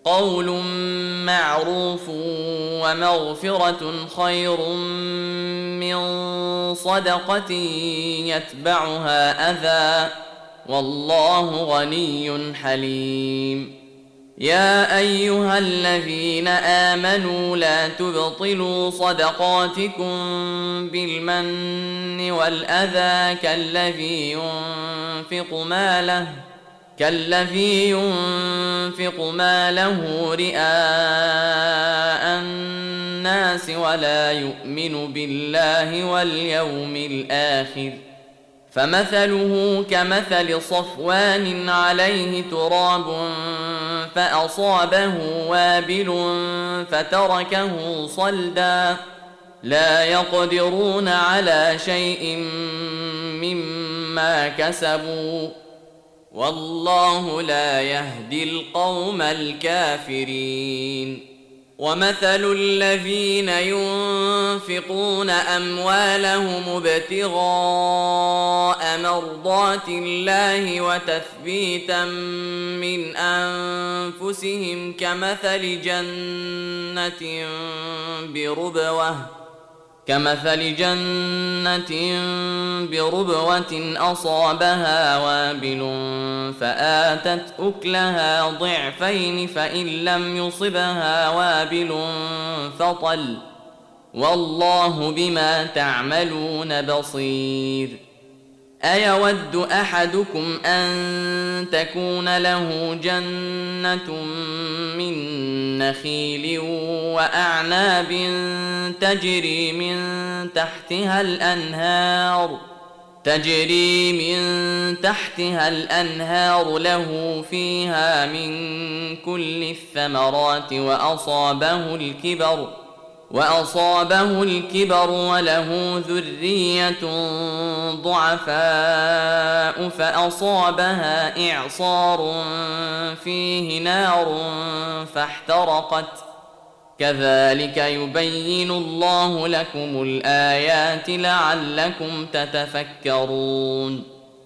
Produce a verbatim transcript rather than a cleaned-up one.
قول معروف ومغفرة خير من صدقة يتبعها أذى والله غني حليم. يا أيها الذين آمنوا لا تبطلوا صدقاتكم بالمن والأذى كالذي ينفق ماله كالذي ينفق ماله رئاء الناس ولا يؤمن بالله واليوم الآخر فمثله كمثل صفوان عليه تراب فأصابه وابل فتركه صلدا لا يقدرون على شيء مما كسبوا والله لا يهدي القوم الكافرين. ومثل الذين ينفقون أموالهم ابتغاء مرضات الله وتثبيتا من أنفسهم كمثل جنة بربوة كمثل جنة بربوة أصابها وابل فآتت أكلها ضعفين فإن لم يصبها وابل فطل والله بما تعملون بصير. أيود أحدكم أن تكون له جنة من نخيل وأعناب تجري من تحتها الأنهار تجري من تحتها الأنهار له فيها من كل الثمرات وأصابه الكبر وأصابه الكبر وله ذرية ضعفاء فأصابها إعصار فيه نار فاحترقت كذلك يبين الله لكم الآيات لعلكم تتفكرون.